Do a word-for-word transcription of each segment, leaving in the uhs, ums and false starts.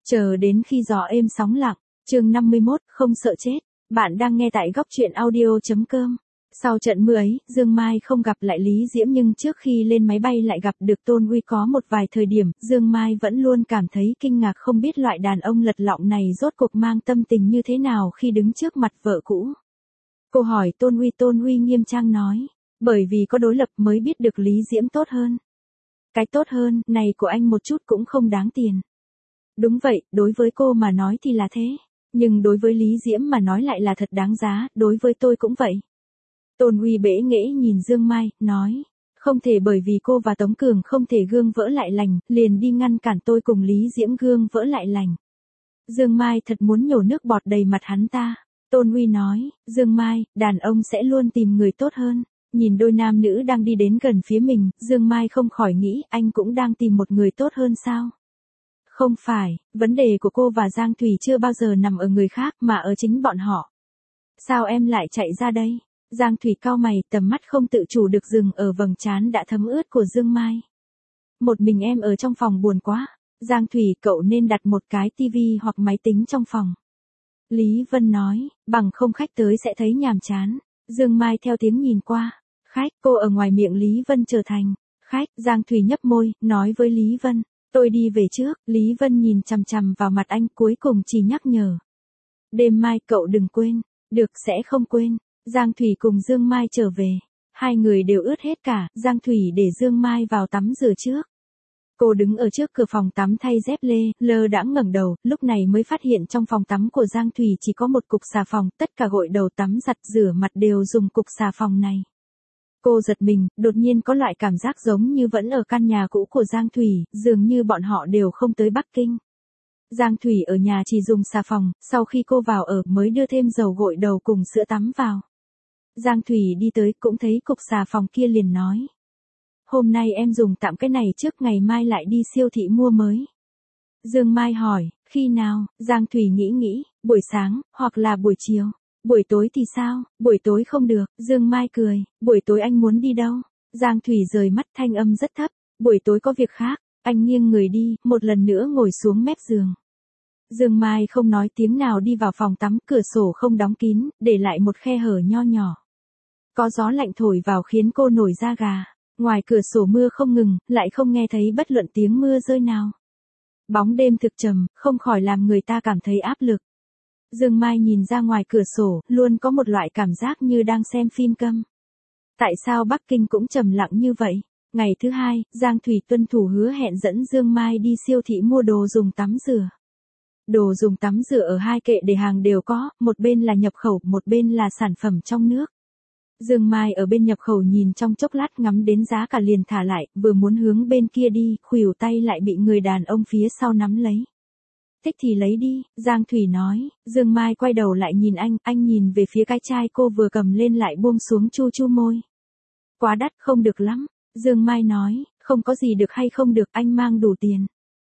Chờ đến khi gió êm sóng lặng, chương năm mươi mốt, không sợ chết. Bạn đang nghe tại góc truyện audio.com. Sau trận mưa ấy, Dương Mai không gặp lại Lý Diễm nhưng trước khi lên máy bay lại gặp được Tôn Uy. Có một vài thời điểm, Dương Mai vẫn luôn cảm thấy kinh ngạc không biết loại đàn ông lật lọng này rốt cuộc mang tâm tình như thế nào khi đứng trước mặt vợ cũ. Cô hỏi Tôn Uy, Tôn Uy nghiêm trang nói, bởi vì có đối lập mới biết được Lý Diễm tốt hơn. Cái tốt hơn này của anh một chút cũng không đáng tiền. Đúng vậy, đối với cô mà nói thì là thế. Nhưng đối với Lý Diễm mà nói lại là thật đáng giá, đối với tôi cũng vậy. Tôn Uy bẽ nghễ nhìn Dương Mai, nói, không thể bởi vì cô và Tống Cường không thể gương vỡ lại lành, liền đi ngăn cản tôi cùng Lý Diễm gương vỡ lại lành. Dương Mai thật muốn nhổ nước bọt đầy mặt hắn ta. Tôn Uy nói, Dương Mai, đàn ông sẽ luôn tìm người tốt hơn. Nhìn đôi nam nữ đang đi đến gần phía mình, Dương Mai không khỏi nghĩ anh cũng đang tìm một người tốt hơn sao? Không phải, vấn đề của cô và Giang Thủy chưa bao giờ nằm ở người khác mà ở chính bọn họ. Sao em lại chạy ra đây? Giang Thủy cau mày, tầm mắt không tự chủ được dừng ở vầng trán đã thấm ướt của Dương Mai. Một mình em ở trong phòng buồn quá. Giang Thủy, cậu nên đặt một cái tivi hoặc máy tính trong phòng. Lý Vân nói, bằng không khách tới sẽ thấy nhàm chán. Dương Mai theo tiếng nhìn qua. Khách, cô ở ngoài miệng Lý Vân trở thành khách. Giang Thủy nhấp môi, nói với Lý Vân, tôi đi về trước. Lý Vân nhìn chằm chằm vào mặt anh, cuối cùng chỉ nhắc nhở. Đêm mai cậu đừng quên. Được, sẽ không quên. Giang Thủy cùng Dương Mai trở về. Hai người đều ướt hết cả, Giang Thủy để Dương Mai vào tắm rửa trước. Cô đứng ở trước cửa phòng tắm thay dép lê, lơ đãng ngẩng đầu, lúc này mới phát hiện trong phòng tắm của Giang Thủy chỉ có một cục xà phòng, tất cả gội đầu tắm giặt rửa mặt đều dùng cục xà phòng này. Cô giật mình, đột nhiên có loại cảm giác giống như vẫn ở căn nhà cũ của Giang Thủy, dường như bọn họ đều không tới Bắc Kinh. Giang Thủy ở nhà chỉ dùng xà phòng, sau khi cô vào ở mới đưa thêm dầu gội đầu cùng sữa tắm vào. Giang Thủy đi tới cũng thấy cục xà phòng kia liền nói. Hôm nay em dùng tạm cái này trước ngày mai lại đi siêu thị mua mới. Dương Mai hỏi, khi nào? Giang Thủy nghĩ nghĩ, buổi sáng, hoặc là buổi chiều. Buổi tối thì sao? Buổi tối không được. Dương Mai cười, buổi tối anh muốn đi đâu? Giang Thủy rời mắt, thanh âm rất thấp. Buổi tối có việc khác. Anh nghiêng người đi, một lần nữa ngồi xuống mép giường. Dương Mai không nói tiếng nào đi vào phòng tắm, cửa sổ không đóng kín, để lại một khe hở nho nhỏ. Có gió lạnh thổi vào khiến cô nổi da gà. Ngoài cửa sổ mưa không ngừng, lại không nghe thấy bất luận tiếng mưa rơi nào. Bóng đêm thực trầm, không khỏi làm người ta cảm thấy áp lực. Dương Mai nhìn ra ngoài cửa sổ, luôn có một loại cảm giác như đang xem phim câm. Tại sao Bắc Kinh cũng trầm lặng như vậy? Ngày thứ hai, Giang Thủy tuân thủ hứa hẹn dẫn Dương Mai đi siêu thị mua đồ dùng tắm rửa. Đồ dùng tắm rửa ở hai kệ để hàng đều có, một bên là nhập khẩu, một bên là sản phẩm trong nước. Dương Mai ở bên nhập khẩu nhìn trong chốc lát, ngắm đến giá cả liền thả lại, vừa muốn hướng bên kia đi, khuỷu tay lại bị người đàn ông phía sau nắm lấy. Thích thì lấy đi, Giang Thủy nói. Dương Mai quay đầu lại nhìn anh, anh nhìn về phía cái chai cô vừa cầm lên lại buông xuống, chu chu môi. Quá đắt, không được lắm. Dương Mai nói, không có gì được hay không được, anh mang đủ tiền.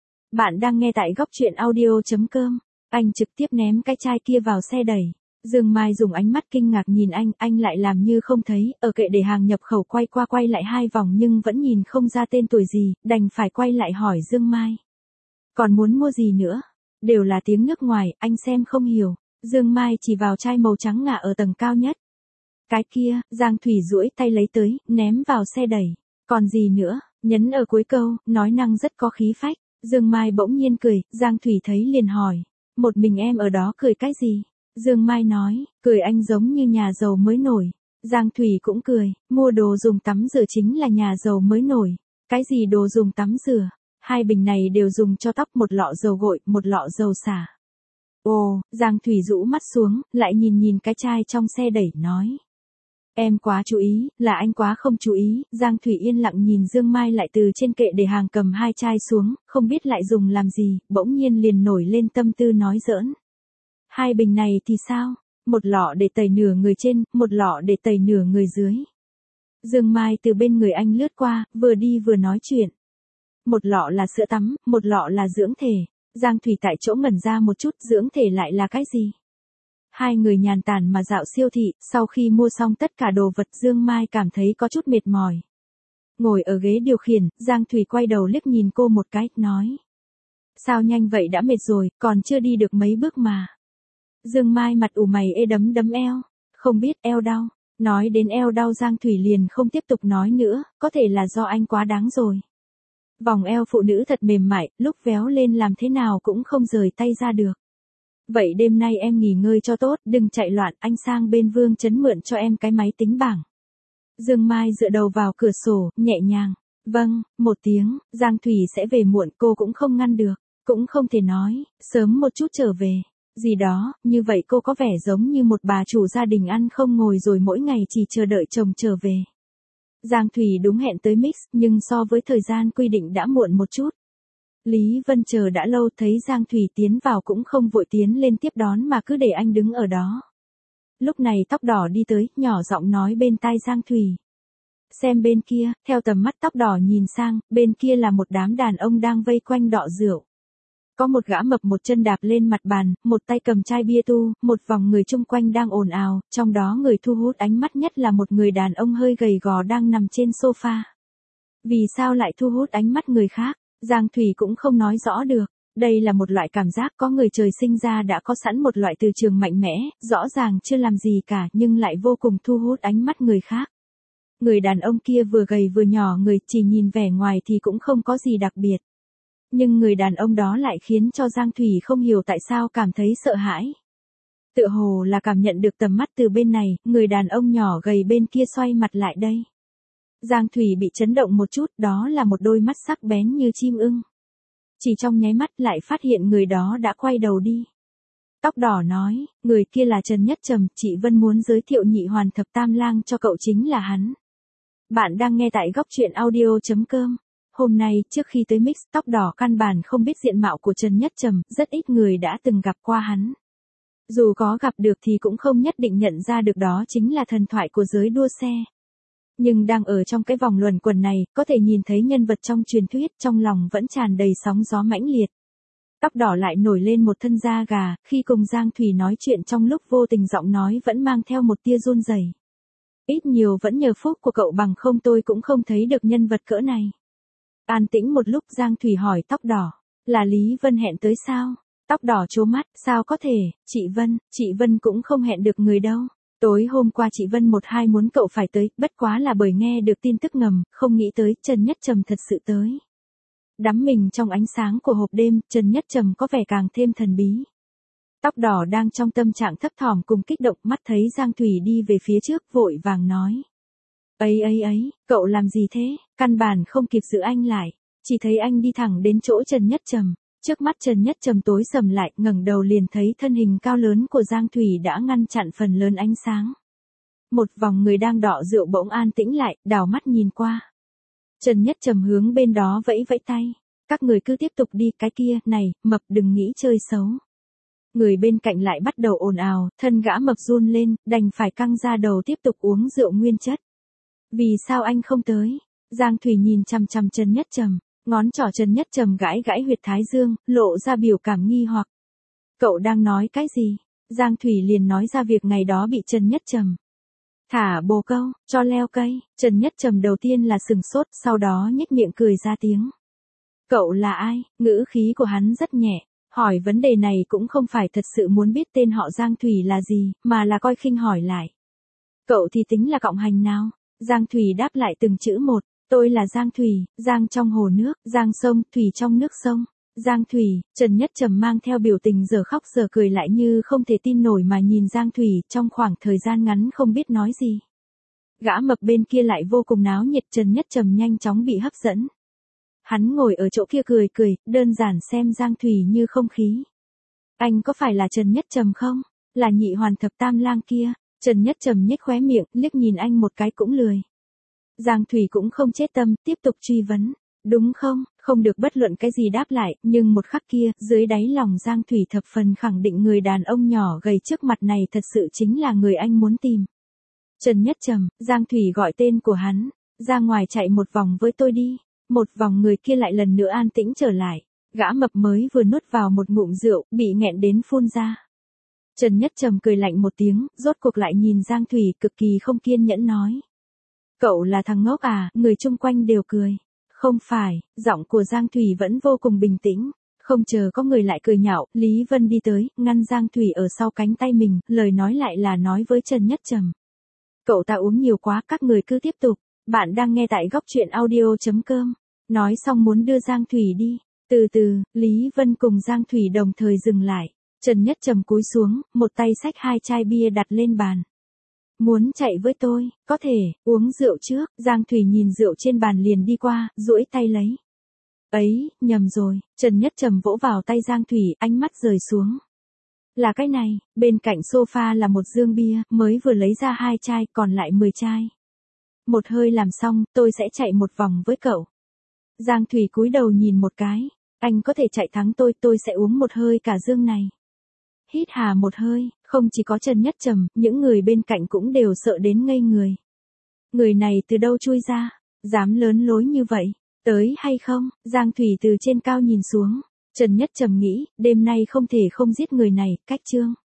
Bạn đang nghe tại góc truyện audio.com. Anh trực tiếp ném cái chai kia vào xe đẩy. Dương Mai dùng ánh mắt kinh ngạc nhìn anh, anh lại làm như không thấy, ở kệ để hàng nhập khẩu quay qua quay lại hai vòng nhưng vẫn nhìn không ra tên tuổi gì, đành phải quay lại hỏi Dương Mai. Còn muốn mua gì nữa? Đều là tiếng nước ngoài, anh xem không hiểu. Dương Mai chỉ vào chai màu trắng ngà ở tầng cao nhất. Cái kia, Giang Thủy duỗi tay lấy tới, ném vào xe đẩy. Còn gì nữa? Nhấn ở cuối câu, nói năng rất có khí phách. Dương Mai bỗng nhiên cười, Giang Thủy thấy liền hỏi. Một mình em ở đó cười cái gì? Dương Mai nói, cười anh giống như nhà giàu mới nổi. Giang Thủy cũng cười, mua đồ dùng tắm rửa chính là nhà giàu mới nổi. Cái gì đồ dùng tắm rửa? Hai bình này đều dùng cho tóc, một lọ dầu gội, một lọ dầu xả. Ồ, Giang Thủy rũ mắt xuống, lại nhìn nhìn cái chai trong xe đẩy, nói. Em quá chú ý, là anh quá không chú ý. Giang Thủy yên lặng nhìn Dương Mai lại từ trên kệ để hàng cầm hai chai xuống, không biết lại dùng làm gì, bỗng nhiên liền nổi lên tâm tư nói giỡn. Hai bình này thì sao? Một lọ để tẩy nửa người trên, một lọ để tẩy nửa người dưới. Dương Mai từ bên người anh lướt qua, vừa đi vừa nói chuyện. Một lọ là sữa tắm, một lọ là dưỡng thể. Giang Thủy tại chỗ ngẩn ra một chút, dưỡng thể lại là cái gì? Hai người nhàn tản mà dạo siêu thị, sau khi mua xong tất cả đồ vật, Dương Mai cảm thấy có chút mệt mỏi. Ngồi ở ghế điều khiển, Giang Thủy quay đầu liếc nhìn cô một cái, nói. Sao nhanh vậy, đã mệt rồi, còn chưa đi được mấy bước mà. Dương Mai mặt ủ mày ê đấm đấm eo. Không biết, eo đau. Nói đến eo đau Giang Thủy liền không tiếp tục nói nữa, có thể là do anh quá đáng rồi. Vòng eo phụ nữ thật mềm mại, lúc véo lên làm thế nào cũng không rời tay ra được. Vậy đêm nay em nghỉ ngơi cho tốt, đừng chạy loạn, anh sang bên Vương Trấn mượn cho em cái máy tính bảng. Dương Mai dựa đầu vào cửa sổ, nhẹ nhàng. Vâng, một tiếng, Giang Thủy sẽ về muộn, cô cũng không ngăn được, cũng không thể nói, sớm một chút trở về. Gì đó, như vậy cô có vẻ giống như một bà chủ gia đình ăn không ngồi rồi mỗi ngày chỉ chờ đợi chồng trở về. Giang Thủy đúng hẹn tới mix, nhưng so với thời gian quy định đã muộn một chút. Lý Vân chờ đã lâu, thấy Giang Thủy tiến vào cũng không vội tiến lên tiếp đón mà cứ để anh đứng ở đó. Lúc này tóc đỏ đi tới, nhỏ giọng nói bên tai Giang Thủy. Xem bên kia, theo tầm mắt tóc đỏ nhìn sang, bên kia là một đám đàn ông đang vây quanh đọ rượu. Có một gã mập một chân đạp lên mặt bàn, một tay cầm chai bia tu, một vòng người chung quanh đang ồn ào, trong đó người thu hút ánh mắt nhất là một người đàn ông hơi gầy gò đang nằm trên sofa. Vì sao lại thu hút ánh mắt người khác? Giang Thủy cũng không nói rõ được. Đây là một loại cảm giác có người trời sinh ra đã có sẵn một loại từ trường mạnh mẽ, rõ ràng chưa làm gì cả nhưng lại vô cùng thu hút ánh mắt người khác. Người đàn ông kia vừa gầy vừa nhỏ người, chỉ nhìn vẻ ngoài thì cũng không có gì đặc biệt. Nhưng người đàn ông đó lại khiến cho Giang Thủy không hiểu tại sao cảm thấy sợ hãi. Tựa hồ là cảm nhận được tầm mắt từ bên này, người đàn ông nhỏ gầy bên kia xoay mặt lại đây. Giang Thủy bị chấn động một chút, đó là một đôi mắt sắc bén như chim ưng. Chỉ trong nháy mắt lại phát hiện người đó đã quay đầu đi. Tóc đỏ nói, người kia là Trần Nhất Trầm, chị Vân muốn giới thiệu nhị hoàn thập tam lang cho cậu, chính là hắn. Bạn đang nghe tại góc truyện audio chấm com. Hôm nay, trước khi tới mix, tóc đỏ căn bản không biết diện mạo của Trần Nhất Trầm, rất ít người đã từng gặp qua hắn. Dù có gặp được thì cũng không nhất định nhận ra được đó chính là thần thoại của giới đua xe. Nhưng đang ở trong cái vòng luẩn quẩn này, có thể nhìn thấy nhân vật trong truyền thuyết, trong lòng vẫn tràn đầy sóng gió mãnh liệt. Tóc đỏ lại nổi lên một thân da gà, khi cùng Giang Thủy nói chuyện trong lúc vô tình giọng nói vẫn mang theo một tia run rẩy. Ít nhiều vẫn nhờ phúc của cậu, bằng không tôi cũng không thấy được nhân vật cỡ này. An tĩnh một lúc, Giang Thủy hỏi tóc đỏ, là Lý Vân hẹn tới sao? Tóc đỏ trố mắt, sao có thể, chị Vân, chị Vân cũng không hẹn được người đâu. Tối hôm qua chị Vân một hai muốn cậu phải tới, bất quá là bởi nghe được tin tức ngầm, không nghĩ tới Trần Nhất Trầm thật sự tới. Đắm mình trong ánh sáng của hộp đêm, Trần Nhất Trầm có vẻ càng thêm thần bí. Tóc đỏ đang trong tâm trạng thấp thỏm cùng kích động, mắt thấy Giang Thủy đi về phía trước, vội vàng nói. Ấy ấy ấy, cậu làm gì thế, căn bản không kịp giữ anh lại, chỉ thấy anh đi thẳng đến chỗ Trần Nhất Trầm. Trước mắt Trần Nhất Trầm tối sầm lại, ngẩng đầu liền thấy thân hình cao lớn của Giang Thủy đã ngăn chặn phần lớn ánh sáng. Một vòng người đang đọ rượu bỗng an tĩnh lại, đảo mắt nhìn qua. Trần Nhất Trầm hướng bên đó vẫy vẫy tay. Các người cứ tiếp tục đi, cái kia, này, mập đừng nghĩ chơi xấu. Người bên cạnh lại bắt đầu ồn ào, thân gã mập run lên, đành phải căng ra đầu tiếp tục uống rượu nguyên chất. Vì sao anh không tới? Giang Thủy nhìn chằm chằm Trần Nhất Trầm. Ngón trỏ Trần Nhất Trầm gãi gãi huyệt thái dương, lộ ra biểu cảm nghi hoặc. Cậu đang nói cái gì? Giang Thủy liền nói ra việc ngày đó bị Trần Nhất Trầm thả bồ câu, cho leo cây. Trần Nhất Trầm đầu tiên là sừng sốt, sau đó nhếch miệng cười ra tiếng. Cậu là ai? Ngữ khí của hắn rất nhẹ, hỏi vấn đề này cũng không phải thật sự muốn biết tên họ Giang Thủy là gì, mà là coi khinh hỏi lại. Cậu thì tính là cộng hành nào? Giang Thủy đáp lại từng chữ một. Tôi là Giang Thủy, Giang trong hồ nước, Giang sông, Thủy trong nước sông. Giang Thủy, Trần Nhất Trầm mang theo biểu tình giờ khóc giờ cười lại như không thể tin nổi mà nhìn Giang Thủy, trong khoảng thời gian ngắn không biết nói gì. Gã mập bên kia lại vô cùng náo nhiệt, Trần Nhất Trầm nhanh chóng bị hấp dẫn. Hắn ngồi ở chỗ kia cười cười, đơn giản xem Giang Thủy như không khí. Anh có phải là Trần Nhất Trầm không? Là nhị hoàn thập tam lang kia. Trần Nhất Trầm nhếch khóe miệng, liếc nhìn anh một cái cũng lười. Giang Thủy cũng không chết tâm, tiếp tục truy vấn. Đúng không? Không được bất luận cái gì đáp lại, nhưng một khắc kia, dưới đáy lòng Giang Thủy thập phần khẳng định người đàn ông nhỏ gầy trước mặt này thật sự chính là người anh muốn tìm. Trần Nhất Trầm, Giang Thủy gọi tên của hắn. Ra ngoài chạy một vòng với tôi đi. Một vòng người kia lại lần nữa an tĩnh trở lại. Gã mập mới vừa nuốt vào một ngụm rượu, bị nghẹn đến phun ra. Trần Nhất Trầm cười lạnh một tiếng, rốt cuộc lại nhìn Giang Thủy cực kỳ không kiên nhẫn nói. Cậu là thằng ngốc à, người chung quanh đều cười. Không phải, giọng của Giang Thủy vẫn vô cùng bình tĩnh. Không chờ có người lại cười nhạo, Lý Vân đi tới, ngăn Giang Thủy ở sau cánh tay mình, lời nói lại là nói với Trần Nhất Trầm. Cậu ta uống nhiều quá, các người cứ tiếp tục. Bạn đang nghe tại góc truyện audio.com. Nói xong muốn đưa Giang Thủy đi. Từ từ, Lý Vân cùng Giang Thủy đồng thời dừng lại. Trần Nhất Trầm cúi xuống, một tay xách hai chai bia đặt lên bàn. Muốn chạy với tôi, có thể, uống rượu trước. Giang Thủy nhìn rượu trên bàn liền đi qua, duỗi tay lấy. Ấy, nhầm rồi. Trần Nhất Trầm vỗ vào tay Giang Thủy, ánh mắt rời xuống. Là cái này, bên cạnh sofa là một dương bia, mới vừa lấy ra hai chai, còn lại mười chai. Một hơi làm xong, tôi sẽ chạy một vòng với cậu. Giang Thủy cúi đầu nhìn một cái. Anh có thể chạy thắng tôi, tôi sẽ uống một hơi cả dương này. Hít hà một hơi, không chỉ có Trần Nhất Trầm, những người bên cạnh cũng đều sợ đến ngây người. Người này từ đâu chui ra, dám lớn lối như vậy, tới hay không? Giang Thủy từ trên cao nhìn xuống. Trần Nhất Trầm nghĩ, đêm nay không thể không giết người này, cách chương.